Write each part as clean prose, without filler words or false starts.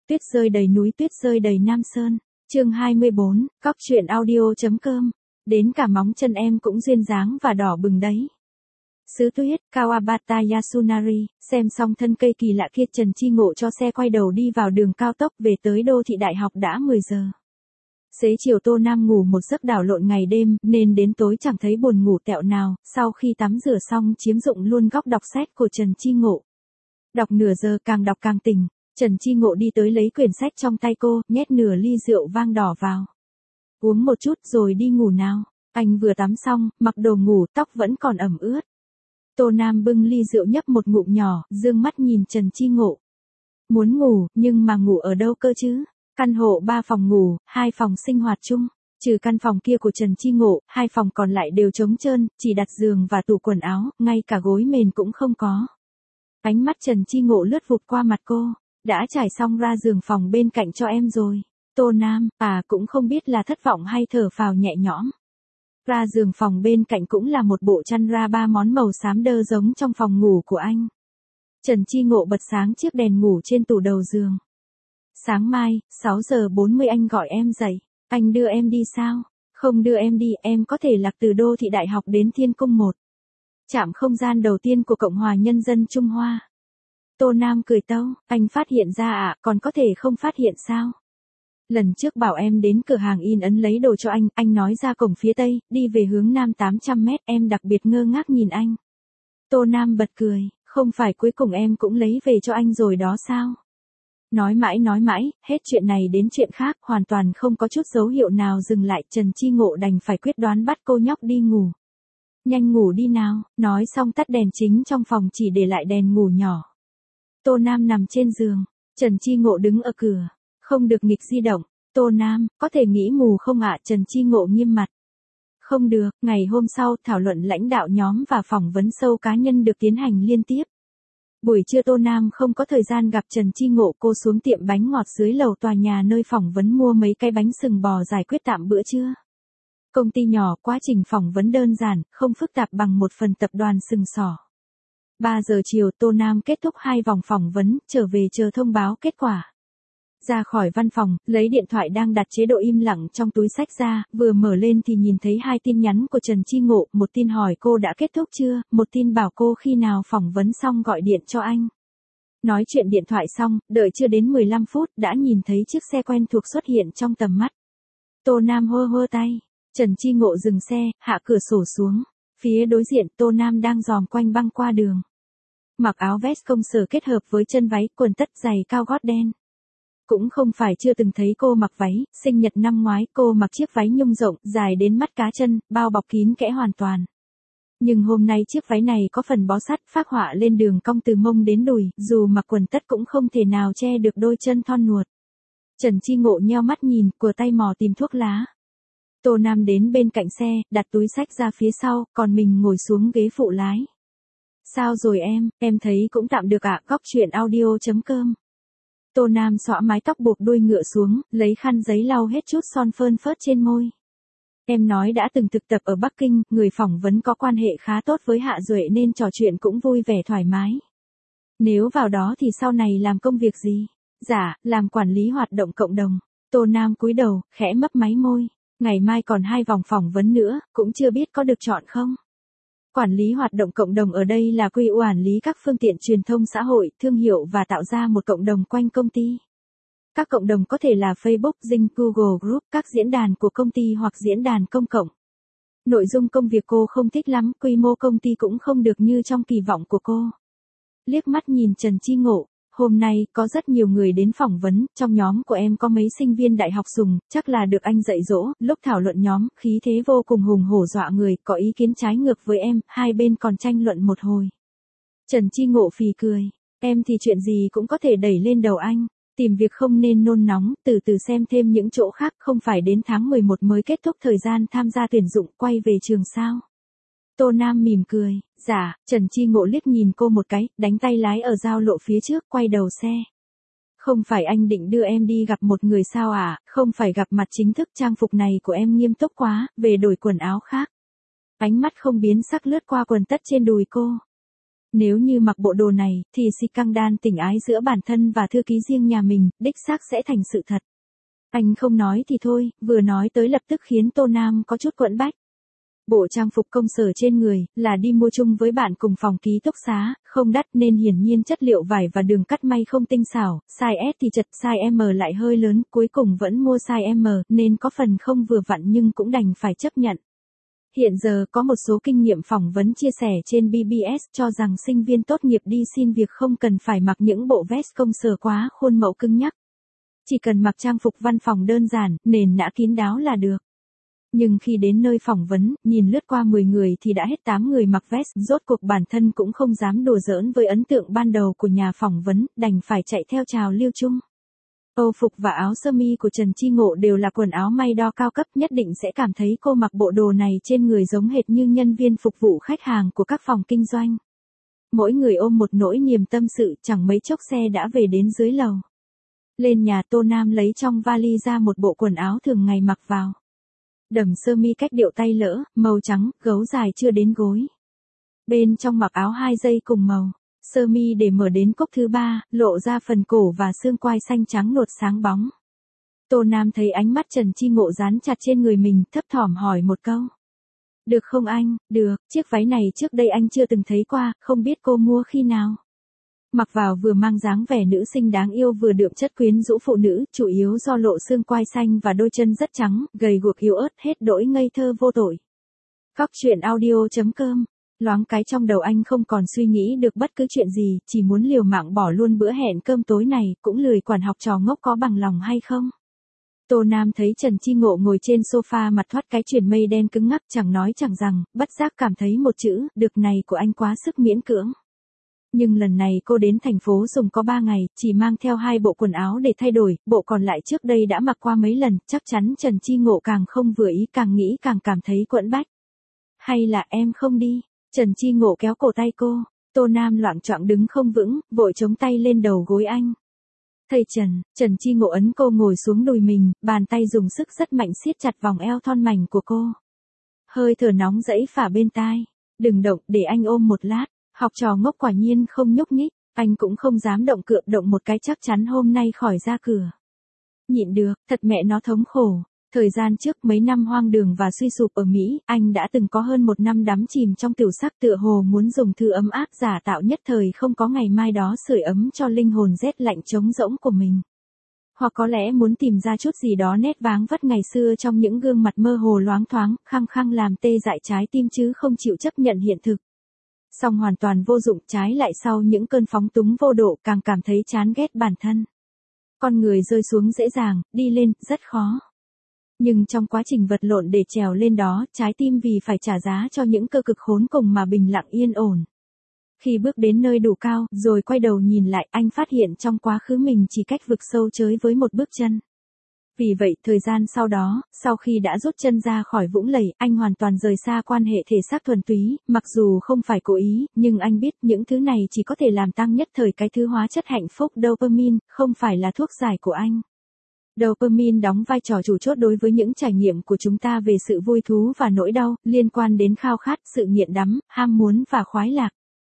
Tuyết rơi đầy núi, tuyết rơi đầy Nam Sơn. Chương 24, Cóc truyện audio.com. Đến cả móng chân em cũng duyên dáng và đỏ bừng đấy. Sứ tuyết, Kawabata Yasunari, xem xong thân cây kỳ lạ kia, Trần Chi Ngộ cho xe quay đầu đi vào đường cao tốc về tới đô thị đại học đã 10 giờ. Xế chiều Tô Nam ngủ một giấc đảo lộn ngày đêm nên đến tối chẳng thấy buồn ngủ tẹo nào, sau khi tắm rửa xong chiếm dụng luôn góc đọc sách của Trần Chi Ngộ. Đọc nửa giờ càng đọc càng tỉnh, Trần Chi Ngộ đi tới lấy quyển sách trong tay cô, nhét nửa ly rượu vang đỏ vào. Uống một chút rồi đi ngủ nào. Anh vừa tắm xong, mặc đồ ngủ, tóc vẫn còn ẩm ướt. Tô Nam bưng ly rượu nhấp một ngụm nhỏ, dương mắt nhìn Trần Chi Ngộ. Muốn ngủ, nhưng mà ngủ ở đâu cơ chứ? Căn hộ 3 phòng ngủ, 2 phòng sinh hoạt chung. Trừ căn phòng kia của Trần Chi Ngộ, 2 phòng còn lại đều trống trơn, chỉ đặt giường và tủ quần áo, ngay cả gối mền cũng không có. Ánh mắt Trần Chi Ngộ lướt vụt qua mặt cô. Đã trải xong ra giường phòng bên cạnh cho em rồi. Tô Nam, cũng không biết là thất vọng hay thở phào nhẹ nhõm. Ra giường phòng bên cạnh cũng là một bộ chăn ra 3 món màu xám đơ giống trong phòng ngủ của anh. Trần Chi Ngộ bật sáng chiếc đèn ngủ trên tủ đầu giường. Sáng mai, 6 giờ 40 anh gọi em dậy. Anh đưa em đi sao? Không đưa em đi, em có thể lạc từ đô thị đại học đến Thiên Cung 1. Trạm không gian đầu tiên của Cộng hòa Nhân dân Trung Hoa. Tô Nam cười tâu, anh phát hiện ra còn có thể không phát hiện sao? Lần trước bảo em đến cửa hàng in ấn lấy đồ cho anh nói ra cổng phía tây, đi về hướng nam 800 mét, em đặc biệt ngơ ngác nhìn anh. Tô Nam bật cười, không phải cuối cùng em cũng lấy về cho anh rồi đó sao? Nói mãi, hết chuyện này đến chuyện khác, hoàn toàn không có chút dấu hiệu nào dừng lại, Trần Chi Ngộ đành phải quyết đoán bắt cô nhóc đi ngủ. Nhanh ngủ đi nào, nói xong tắt đèn chính trong phòng chỉ để lại đèn ngủ nhỏ. Tô Nam nằm trên giường, Trần Chi Ngộ đứng ở cửa, không được nghịch di động. Tô Nam, có thể nghĩ mù không ạ? Trần Chi Ngộ nghiêm mặt. Không được, ngày hôm sau thảo luận lãnh đạo nhóm và phỏng vấn sâu cá nhân được tiến hành liên tiếp. Buổi trưa Tô Nam không có thời gian gặp Trần Chi Ngộ, cô xuống tiệm bánh ngọt dưới lầu tòa nhà nơi phỏng vấn mua mấy cái bánh sừng bò giải quyết tạm bữa trưa. Công ty nhỏ, quá trình phỏng vấn đơn giản, không phức tạp bằng một phần tập đoàn sừng sỏ. 3 giờ chiều Tô Nam kết thúc 2 vòng phỏng vấn, trở về chờ thông báo kết quả. Ra khỏi văn phòng, lấy điện thoại đang đặt chế độ im lặng trong túi xách ra, vừa mở lên thì nhìn thấy 2 tin nhắn của Trần Chi Ngộ, một tin hỏi cô đã kết thúc chưa, một tin bảo cô khi nào phỏng vấn xong gọi điện cho anh. Nói chuyện điện thoại xong, đợi chưa đến 15 phút đã nhìn thấy chiếc xe quen thuộc xuất hiện trong tầm mắt. Tô Nam hơ tay, Trần Chi Ngộ dừng xe, hạ cửa sổ xuống. Phía đối diện Tô Nam đang dòm quanh băng qua đường. Mặc áo vest công sở kết hợp với chân váy, quần tất giày cao gót đen. Cũng không phải chưa từng thấy cô mặc váy, sinh nhật năm ngoái cô mặc chiếc váy nhung rộng, dài đến mắt cá chân, bao bọc kín kẽ hoàn toàn. Nhưng hôm nay chiếc váy này có phần bó sát, phác họa lên đường cong từ mông đến đùi, dù mặc quần tất cũng không thể nào che được đôi chân thon nuột. Trần Chi Ngộ nheo mắt nhìn, của tay mò tìm thuốc lá. Tô Nam đến bên cạnh xe, đặt túi xách ra phía sau, còn mình ngồi xuống ghế phụ lái. Sao rồi em thấy cũng tạm được ạ. Cóc truyện audio.com. Tô Nam xõa mái tóc buộc đuôi ngựa xuống, lấy khăn giấy lau hết chút son phơn phớt trên môi. Em nói đã từng thực tập ở Bắc Kinh, người phỏng vấn có quan hệ khá tốt với Hạ Duệ nên trò chuyện cũng vui vẻ thoải mái. Nếu vào đó thì sau này làm công việc gì? Dạ, làm quản lý hoạt động cộng đồng. Tô Nam cúi đầu, khẽ mấp máy môi. Ngày mai còn 2 vòng phỏng vấn nữa, cũng chưa biết có được chọn không? Quản lý hoạt động cộng đồng ở đây là quy quản lý các phương tiện truyền thông xã hội, thương hiệu và tạo ra một cộng đồng quanh công ty. Các cộng đồng có thể là Facebook, Zing, Google Group, các diễn đàn của công ty hoặc diễn đàn công cộng. Nội dung công việc cô không thích lắm, quy mô công ty cũng không được như trong kỳ vọng của cô. Liếc mắt nhìn Trần Chi Ngộ, hôm nay có rất nhiều người đến phỏng vấn, trong nhóm của em có mấy sinh viên đại học sùng, chắc là được anh dạy dỗ, lúc thảo luận nhóm, khí thế vô cùng hùng hổ dọa người, có ý kiến trái ngược với em, hai bên còn tranh luận một hồi. Trần Chi Ngộ phì cười, em thì chuyện gì cũng có thể đẩy lên đầu anh, tìm việc không nên nôn nóng, từ từ xem thêm những chỗ khác, không phải đến tháng 11 mới kết thúc thời gian tham gia tuyển dụng, quay về trường sao. Tô Nam mỉm cười, dạ. Trần Chi Ngộ liếc nhìn cô một cái, đánh tay lái ở giao lộ phía trước, quay đầu xe. Không phải anh định đưa em đi gặp một người sao à, không phải gặp mặt chính thức, trang phục này của em nghiêm túc quá, về đổi quần áo khác. Ánh mắt không biến sắc lướt qua quần tất trên đùi cô. Nếu như mặc bộ đồ này, thì scandal tình ái giữa bản thân và thư ký riêng nhà mình, đích xác sẽ thành sự thật. Anh không nói thì thôi, vừa nói tới lập tức khiến Tô Nam có chút quẫn bách. Bộ trang phục công sở trên người, là đi mua chung với bạn cùng phòng ký túc xá, không đắt nên hiển nhiên chất liệu vải và đường cắt may không tinh xảo, size S thì chật, size M lại hơi lớn, cuối cùng vẫn mua size M, nên có phần không vừa vặn nhưng cũng đành phải chấp nhận. Hiện giờ có một số kinh nghiệm phỏng vấn chia sẻ trên BBS cho rằng sinh viên tốt nghiệp đi xin việc không cần phải mặc những bộ vest công sở quá khuôn mẫu cứng nhắc. Chỉ cần mặc trang phục văn phòng đơn giản, nền nã kín đáo là được. Nhưng khi đến nơi phỏng vấn, nhìn lướt qua 10 người thì đã hết 8 người mặc vest, rốt cuộc bản thân cũng không dám đùa giỡn với ấn tượng ban đầu của nhà phỏng vấn, đành phải chạy theo trào lưu chung. Âu phục và áo sơ mi của Trần Chi Ngộ đều là quần áo may đo cao cấp, nhất định sẽ cảm thấy cô mặc bộ đồ này trên người giống hệt như nhân viên phục vụ khách hàng của các phòng kinh doanh. Mỗi người ôm một nỗi niềm tâm sự, chẳng mấy chốc xe đã về đến dưới lầu. Lên nhà, Tô Nam lấy trong vali ra một bộ quần áo thường ngày mặc vào. Đầm sơ mi cách điệu tay lỡ, màu trắng, gấu dài chưa đến gối. Bên trong mặc áo 2 dây cùng màu. Sơ mi để mở đến cúc thứ 3, lộ ra phần cổ và xương quai xanh trắng nuột sáng bóng. Tô Nam thấy ánh mắt Trần Chi Ngộ dán chặt trên người mình, thấp thỏm hỏi một câu. Được không anh? Được, chiếc váy này trước đây anh chưa từng thấy qua, không biết cô mua khi nào. Mặc vào vừa mang dáng vẻ nữ sinh đáng yêu vừa đượm chất quyến rũ phụ nữ, chủ yếu do lộ xương quai xanh và đôi chân rất trắng, gầy guộc yếu ớt, hết đỗi ngây thơ vô tội. Cóc truyện audio.com. Loáng cái trong đầu anh không còn suy nghĩ được bất cứ chuyện gì, chỉ muốn liều mạng bỏ luôn bữa hẹn cơm tối này, cũng lười quản học trò ngốc có bằng lòng hay không. Tô Nam thấy Trần Chi Ngộ ngồi trên sofa mặt thoát cái chuyền mây đen cứng ngắc, chẳng nói chẳng rằng, bất giác cảm thấy một chữ, được này của anh quá sức miễn cưỡng. Nhưng lần này cô đến thành phố dùng có 3 ngày, chỉ mang theo 2 bộ quần áo để thay đổi, bộ còn lại trước đây đã mặc qua mấy lần, chắc chắn Trần Chi Ngộ càng không vừa ý, càng nghĩ càng cảm thấy quẫn bách. Hay là em không đi? Trần Chi Ngộ kéo cổ tay cô, Tô Nam loạng choạng đứng không vững, vội chống tay lên đầu gối anh. Thầy Trần Chi Ngộ ấn cô ngồi xuống đùi mình, bàn tay dùng sức rất mạnh siết chặt vòng eo thon mảnh của cô. Hơi thở nóng rẫy phả bên tai. Đừng động, để anh ôm một lát. Học trò ngốc quả nhiên không nhúc nhích, anh cũng không dám động cựa, động một cái chắc chắn hôm nay khỏi ra cửa. Nhịn được, thật mẹ nó thống khổ. Thời gian trước mấy năm hoang đường và suy sụp ở Mỹ, anh đã từng có hơn 1 năm đắm chìm trong tiểu sắc, tựa hồ muốn dùng thứ ấm áp giả tạo nhất thời không có ngày mai đó sưởi ấm cho linh hồn rét lạnh trống rỗng của mình. Hoặc có lẽ muốn tìm ra chút gì đó nét váng vất ngày xưa trong những gương mặt mơ hồ loáng thoáng, khăng khăng làm tê dại trái tim chứ không chịu chấp nhận hiện thực. Song hoàn toàn vô dụng, trái lại sau những cơn phóng túng vô độ càng cảm thấy chán ghét bản thân. Con người rơi xuống dễ dàng, đi lên, rất khó. Nhưng trong quá trình vật lộn để trèo lên đó, trái tim vì phải trả giá cho những cơ cực khốn cùng mà bình lặng yên ổn. Khi bước đến nơi đủ cao, rồi quay đầu nhìn lại, anh phát hiện trong quá khứ mình chỉ cách vực sâu chới với một bước chân. Vì vậy, thời gian sau đó, sau khi đã rút chân ra khỏi vũng lầy, anh hoàn toàn rời xa quan hệ thể xác thuần túy, mặc dù không phải cố ý, nhưng anh biết những thứ này chỉ có thể làm tăng nhất thời cái thứ hóa chất hạnh phúc dopamine, không phải là thuốc giải của anh. Dopamine đóng vai trò chủ chốt đối với những trải nghiệm của chúng ta về sự vui thú và nỗi đau, liên quan đến khao khát, sự nghiện đắm, ham muốn và khoái lạc.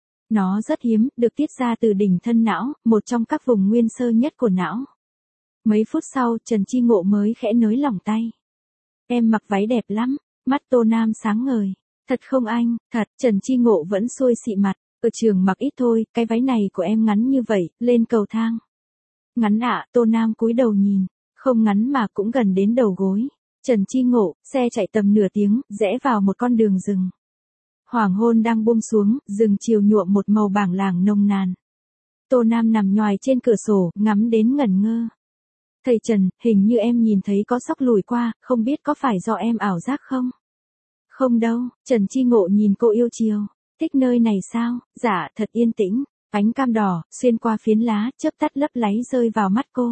Nó rất hiếm, được tiết ra từ đỉnh thân não, một trong các vùng nguyên sơ nhất của não. Mấy phút sau, Trần Chi Ngộ mới khẽ nới lỏng tay. Em mặc váy đẹp lắm, mắt Tô Nam sáng ngời. Thật không anh? Thật, Trần Chi Ngộ vẫn xuôi xị mặt. Ở trường mặc ít thôi, cái váy này của em ngắn như vậy, lên cầu thang. Ngắn ạ, Tô Nam cúi đầu nhìn. Không ngắn mà cũng gần đến đầu gối. Trần Chi Ngộ, xe chạy tầm nửa tiếng, rẽ vào một con đường rừng. Hoàng hôn đang buông xuống, rừng chiều nhuộm một màu bảng làng nồng nàn. Tô Nam nằm nhoài trên cửa sổ, ngắm đến ngẩn ngơ. Thầy Trần, hình như em nhìn thấy có sóc lùi qua, không biết có phải do em ảo giác không? Không đâu, Trần Chi Ngộ nhìn cô yêu chiều. Thích nơi này sao? Dạ, thật yên tĩnh. Ánh cam đỏ, xuyên qua phiến lá, chớp tắt lấp láy rơi vào mắt cô.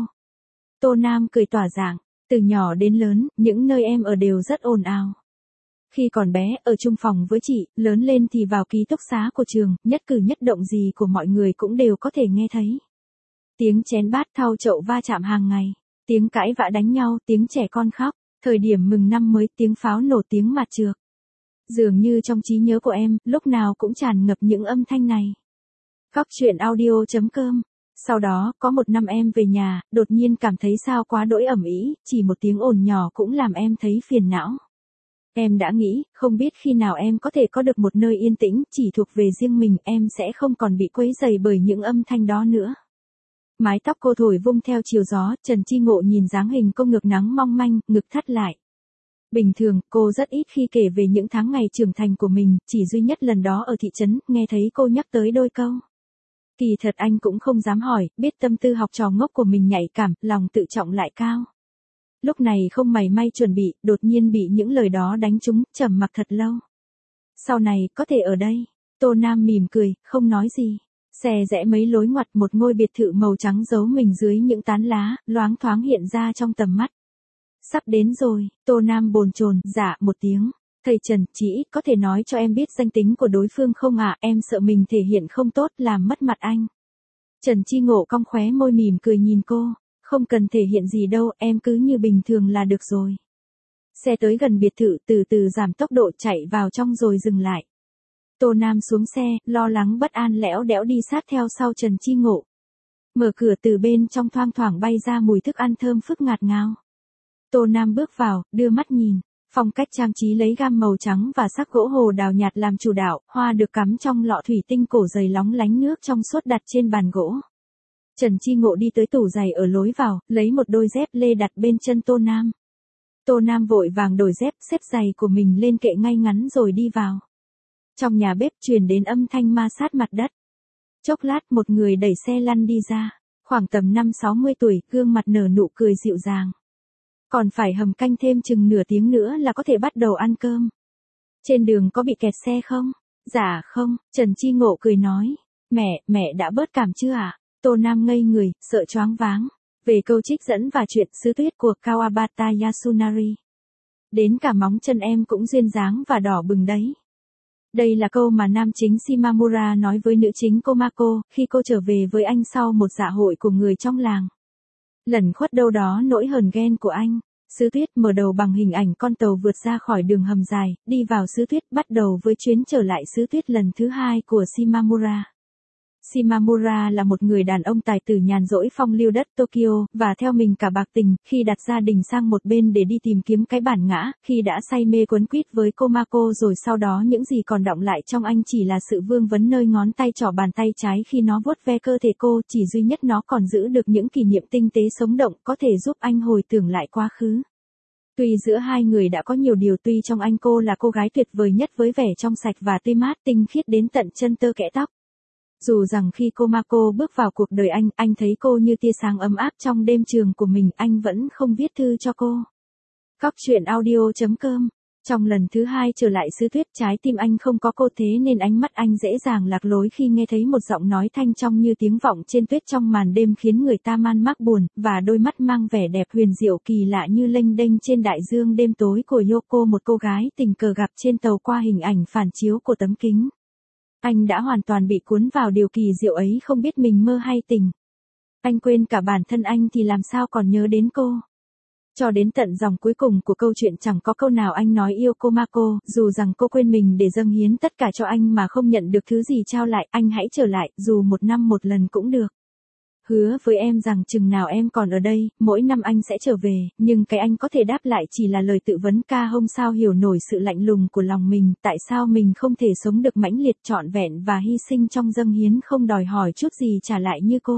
Tô Nam cười tỏa dạng. Từ nhỏ đến lớn, những nơi em ở đều rất ồn ào. Khi còn bé, ở chung phòng với chị, lớn lên thì vào ký túc xá của trường, nhất cử nhất động gì của mọi người cũng đều có thể nghe thấy. Tiếng chén bát thau chậu va chạm hàng ngày. Tiếng cãi vã đánh nhau, tiếng trẻ con khóc, thời điểm mừng năm mới, tiếng pháo nổ, tiếng mạt trược. Dường như trong trí nhớ của em, lúc nào cũng tràn ngập những âm thanh này. Cóc truyện audio.com. Sau đó, có một năm em về nhà, đột nhiên cảm thấy sao quá đỗi ầm ĩ, chỉ một tiếng ồn nhỏ cũng làm em thấy phiền não. Em đã nghĩ, không biết khi nào em có thể có được một nơi yên tĩnh, chỉ thuộc về riêng mình, em sẽ không còn bị quấy rầy bởi những âm thanh đó nữa. Mái tóc cô thổi vung theo chiều gió, Trần Chi Ngộ nhìn dáng hình cô ngực nắng mong manh, ngực thắt lại. Bình thường, cô rất ít khi kể về những tháng ngày trưởng thành của mình, chỉ duy nhất lần đó ở thị trấn, nghe thấy cô nhắc tới đôi câu. Kỳ thật anh cũng không dám hỏi, biết tâm tư học trò ngốc của mình nhạy cảm, lòng tự trọng lại cao. Lúc này không mảy may chuẩn bị, đột nhiên bị những lời đó đánh trúng, trầm mặc thật lâu. Sau này, có thể ở đây. Tô Nam mỉm cười, không nói gì. Xe rẽ mấy lối ngoặt, một ngôi biệt thự màu trắng giấu mình dưới những tán lá, loáng thoáng hiện ra trong tầm mắt. Sắp đến rồi, Tô Nam bồn chồn, dạ một tiếng. Thầy Trần, chỉ ít có thể nói cho em biết danh tính của đối phương không ạ, em sợ mình thể hiện không tốt làm mất mặt anh. Trần Chi Ngộ cong khóe môi mỉm cười nhìn cô, không cần thể hiện gì đâu, em cứ như bình thường là được rồi. Xe tới gần biệt thự, từ từ giảm tốc độ chạy vào trong rồi dừng lại. Tô Nam xuống xe, lo lắng bất an lẽo đẽo đi sát theo sau Trần Chi Ngộ. Mở cửa, từ bên trong thoang thoảng bay ra mùi thức ăn thơm phức ngạt ngào. Tô Nam bước vào, đưa mắt nhìn. Phong cách trang trí lấy gam màu trắng và sắc gỗ hồ đào nhạt làm chủ đạo, hoa được cắm trong lọ thủy tinh cổ dày lóng lánh nước trong suốt đặt trên bàn gỗ. Trần Chi Ngộ đi tới tủ giày ở lối vào, lấy một đôi dép lê đặt bên chân Tô Nam. Tô Nam vội vàng đổi dép, xếp giày của mình lên kệ ngay ngắn rồi đi vào. Trong nhà bếp truyền đến âm thanh ma sát mặt đất. Chốc lát một người đẩy xe lăn đi ra, khoảng tầm 5-60 tuổi, gương mặt nở nụ cười dịu dàng. Còn phải hầm canh thêm chừng nửa tiếng nữa là có thể bắt đầu ăn cơm. Trên đường có bị kẹt xe không? Dạ không, Trần Chi Ngộ cười nói. Mẹ đã bớt cảm chưa ạ? Tô Nam ngây người, sợ choáng váng. Về câu trích dẫn và chuyện sứ tuyết của Kawabata Yasunari. Đến cả móng chân em cũng duyên dáng và đỏ bừng đấy. Đây là câu mà nam chính Shimamura nói với nữ chính Komako, khi cô trở về với anh sau một dạ hội của người trong làng. Lẩn khuất đâu đó nỗi hờn ghen của anh. Sứ tuyết mở đầu bằng hình ảnh con tàu vượt ra khỏi đường hầm dài, đi vào xứ tuyết, bắt đầu với chuyến trở lại xứ tuyết lần thứ 2 của Shimamura. Shimamura là một người đàn ông tài tử nhàn rỗi phong lưu đất Tokyo, và theo mình cả bạc tình, khi đặt gia đình sang một bên để đi tìm kiếm cái bản ngã, khi đã say mê quấn quýt với Komako rồi sau đó những gì còn đọng lại trong anh chỉ là sự vương vấn nơi ngón tay trỏ bàn tay trái khi nó vuốt ve cơ thể cô, chỉ duy nhất nó còn giữ được những kỷ niệm tinh tế sống động, có thể giúp anh hồi tưởng lại quá khứ. Tuy giữa hai người đã có nhiều điều, tuy trong anh cô là cô gái tuyệt vời nhất với vẻ trong sạch và tươi mát tinh khiết đến tận chân tơ kẽ tóc. Dù rằng khi Komako bước vào cuộc đời anh thấy cô như tia sáng ấm áp trong đêm trường của mình, anh vẫn không viết thư cho cô. Cóc truyện audio.com. Trong lần thứ 2 trở lại xứ tuyết, trái tim anh không có cô, thế nên ánh mắt anh dễ dàng lạc lối khi nghe thấy một giọng nói thanh trong như tiếng vọng trên tuyết trong màn đêm khiến người ta man mác buồn, và đôi mắt mang vẻ đẹp huyền diệu kỳ lạ như lênh đênh trên đại dương đêm tối của Yoko, một cô gái tình cờ gặp trên tàu qua hình ảnh phản chiếu của tấm kính. Anh đã hoàn toàn bị cuốn vào điều kỳ diệu ấy, không biết mình mơ hay tỉnh. Anh quên cả bản thân anh thì làm sao còn nhớ đến cô. Cho đến tận dòng cuối cùng của câu chuyện chẳng có câu nào anh nói yêu Komako, dù rằng cô quên mình để dâng hiến tất cả cho anh mà không nhận được thứ gì trao lại, anh hãy trở lại, dù một năm một lần cũng được. Hứa với em rằng chừng nào em còn ở đây, mỗi năm anh sẽ trở về, nhưng cái anh có thể đáp lại chỉ là lời tự vấn ca không sao hiểu nổi sự lạnh lùng của lòng mình, tại sao mình không thể sống được mãnh liệt trọn vẹn và hy sinh trong dâng hiến, không đòi hỏi chút gì trả lại như cô.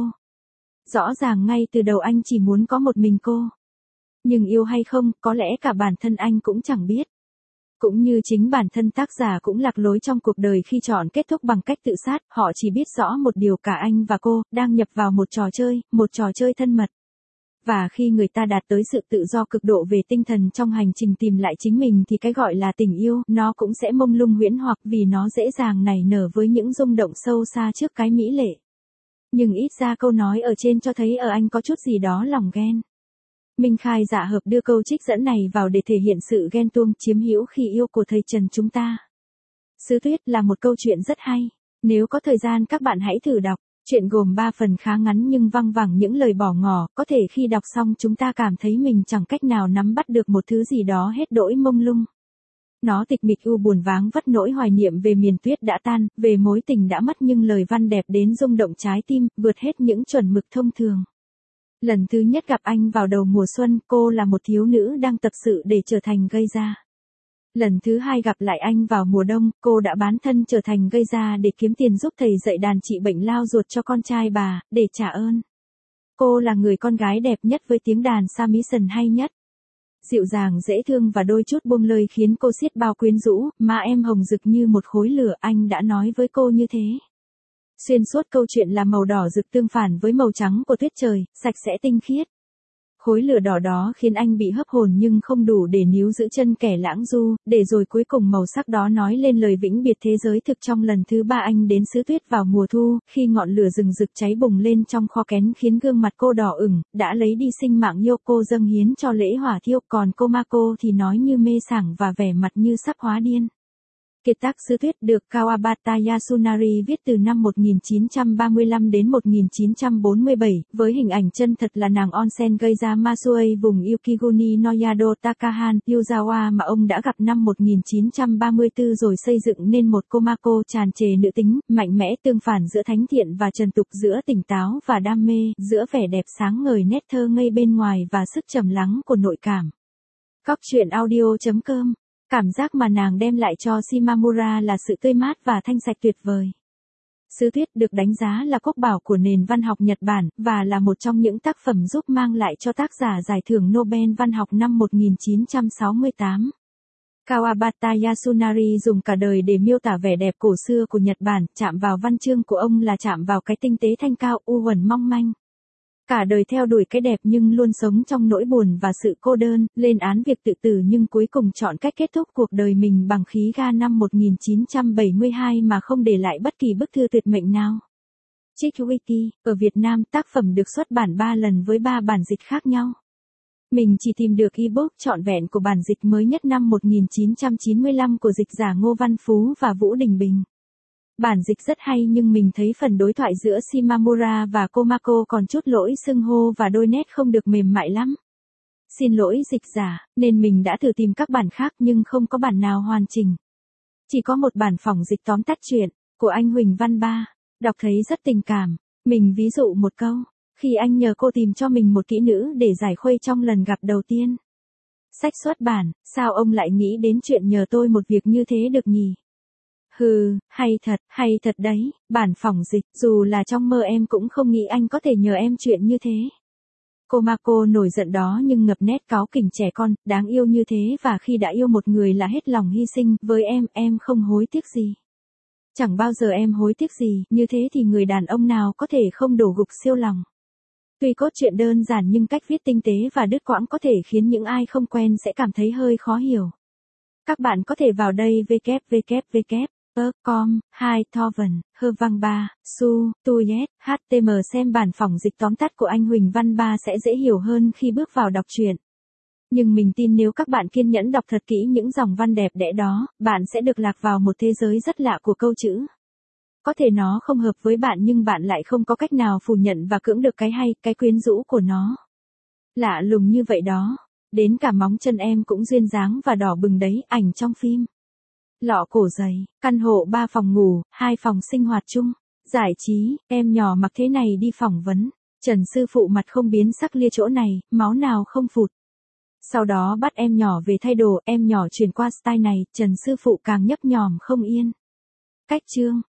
Rõ ràng ngay từ đầu anh chỉ muốn có một mình cô. Nhưng yêu hay không, có lẽ cả bản thân anh cũng chẳng biết. Cũng như chính bản thân tác giả cũng lạc lối trong cuộc đời khi chọn kết thúc bằng cách tự sát, họ chỉ biết rõ một điều, cả anh và cô đang nhập vào một trò chơi thân mật. Và khi người ta đạt tới sự tự do cực độ về tinh thần trong hành trình tìm lại chính mình thì cái gọi là tình yêu, nó cũng sẽ mông lung huyễn hoặc, vì nó dễ dàng nảy nở với những rung động sâu xa trước cái mỹ lệ. Nhưng ít ra câu nói ở trên cho thấy ở anh có chút gì đó lòng ghen. Minh Khai dạ hợp đưa câu trích dẫn này vào để thể hiện sự ghen tuông chiếm hữu khi yêu của thầy Trần chúng ta. Sứ tuyết là một câu chuyện rất hay. Nếu có thời gian các bạn hãy thử đọc. Chuyện gồm 3 phần khá ngắn nhưng văng vẳng những lời bỏ ngỏ, có thể khi đọc xong chúng ta cảm thấy mình chẳng cách nào nắm bắt được một thứ gì đó hết đỗi mông lung. Nó tịch mịch u buồn váng vất, nỗi hoài niệm về miền tuyết đã tan, về mối tình đã mất, nhưng lời văn đẹp đến rung động trái tim, vượt hết những chuẩn mực thông thường. Lần thứ nhất gặp anh vào đầu mùa xuân, cô là một thiếu nữ đang tập sự để trở thành gây ra. Lần thứ hai gặp lại anh vào mùa đông, cô đã bán thân trở thành gây ra để kiếm tiền giúp thầy dạy đàn trị bệnh lao ruột cho con trai bà, để trả ơn. Cô là người con gái đẹp nhất với tiếng đàn samisen hay nhất. Dịu dàng dễ thương và đôi chút buông lơi khiến cô xiết bao quyến rũ, má em hồng rực như một khối lửa, anh đã nói với cô như thế. Xuyên suốt câu chuyện là màu đỏ rực tương phản với màu trắng của tuyết trời, sạch sẽ tinh khiết. Khối lửa đỏ đó khiến anh bị hấp hồn nhưng không đủ để níu giữ chân kẻ lãng du, để rồi cuối cùng màu sắc đó nói lên lời vĩnh biệt thế giới thực. Trong lần thứ ba anh đến xứ tuyết vào mùa thu, khi ngọn lửa rừng rực cháy bùng lên trong kho kén khiến gương mặt cô đỏ ửng, đã lấy đi sinh mạng Yoko dâng hiến cho lễ hỏa thiêu, còn Komako thì nói như mê sảng và vẻ mặt như sắp hóa điên. Kiệt tác xứ tuyết được Kawabata Yasunari viết từ năm 1935 đến 1947, với hình ảnh chân thật là nàng onsen gây ra Masuei vùng Yukiguni no Yado Takahan, Yuzawa mà ông đã gặp năm 1934 rồi xây dựng nên một Komako tràn trề nữ tính, mạnh mẽ tương phản giữa thánh thiện và trần tục, giữa tỉnh táo và đam mê, giữa vẻ đẹp sáng ngời nét thơ ngây bên ngoài và sức trầm lắng của nội cảm. Cóc truyện audio.com. Cảm giác mà nàng đem lại cho Shimamura là sự tươi mát và thanh sạch tuyệt vời. Xứ tuyết được đánh giá là quốc bảo của nền văn học Nhật Bản, và là một trong những tác phẩm giúp mang lại cho tác giả giải thưởng Nobel văn học năm 1968. Kawabata Yasunari dùng cả đời để miêu tả vẻ đẹp cổ xưa của Nhật Bản, chạm vào văn chương của ông là chạm vào cái tinh tế thanh cao, u uẩn mong manh. Cả đời theo đuổi cái đẹp nhưng luôn sống trong nỗi buồn và sự cô đơn, lên án việc tự tử nhưng cuối cùng chọn cách kết thúc cuộc đời mình bằng khí ga năm 1972 mà không để lại bất kỳ bức thư tuyệt mệnh nào. Trích Wiki, ở Việt Nam tác phẩm được xuất bản 3 lần với 3 bản dịch khác nhau. Mình chỉ tìm được ebook trọn vẹn của bản dịch mới nhất năm 1995 của dịch giả Ngô Văn Phú và Vũ Đình Bình. Bản dịch rất hay nhưng mình thấy phần đối thoại giữa Shimamura và Komako còn chút lỗi xưng hô và đôi nét không được mềm mại lắm. Xin lỗi dịch giả, nên mình đã thử tìm các bản khác nhưng không có bản nào hoàn chỉnh. Chỉ có một bản phỏng dịch tóm tắt truyện, của anh Huỳnh Văn Ba, đọc thấy rất tình cảm. Mình ví dụ một câu, khi anh nhờ cô tìm cho mình một kỹ nữ để giải khuây trong lần gặp đầu tiên. Sách xuất bản, sao ông lại nghĩ đến chuyện nhờ tôi một việc như thế được nhỉ? Hừ, hay thật đấy, bản phỏng dịch, dù là trong mơ em cũng không nghĩ anh có thể nhờ em chuyện như thế. Komako nổi giận đó nhưng ngập nét cáu kỉnh trẻ con, đáng yêu như thế, và khi đã yêu một người là hết lòng hy sinh, với em không hối tiếc gì. Chẳng bao giờ em hối tiếc gì, như thế thì người đàn ông nào có thể không đổ gục siêu lòng. Tuy cốt truyện đơn giản nhưng cách viết tinh tế và đứt quãng có thể khiến những ai không quen sẽ cảm thấy hơi khó hiểu. Các bạn có thể vào đây www.com, 2 Thoven, Hơ Vang Ba, Su, Tuyet, HTM xem bản phỏng dịch tóm tắt của anh Huỳnh Văn Ba sẽ dễ hiểu hơn khi bước vào đọc truyện. Nhưng mình tin nếu các bạn kiên nhẫn đọc thật kỹ những dòng văn đẹp đẽ đó, bạn sẽ được lạc vào một thế giới rất lạ của câu chữ. Có thể nó không hợp với bạn nhưng bạn lại không có cách nào phủ nhận và cưỡng được cái hay, cái quyến rũ của nó. Lạ lùng như vậy đó. Đến cả móng chân em cũng duyên dáng và đỏ bừng đấy, ảnh trong phim. Lọ cổ dày, căn hộ 3 phòng ngủ, 2 phòng sinh hoạt chung. Giải trí, em nhỏ mặc thế này đi phỏng vấn. Trần sư phụ mặt không biến sắc lia chỗ này, máu nào không phụt. Sau đó bắt em nhỏ về thay đồ, em nhỏ chuyển qua style này, Trần sư phụ càng nhấp nhòm không yên. Cách chương,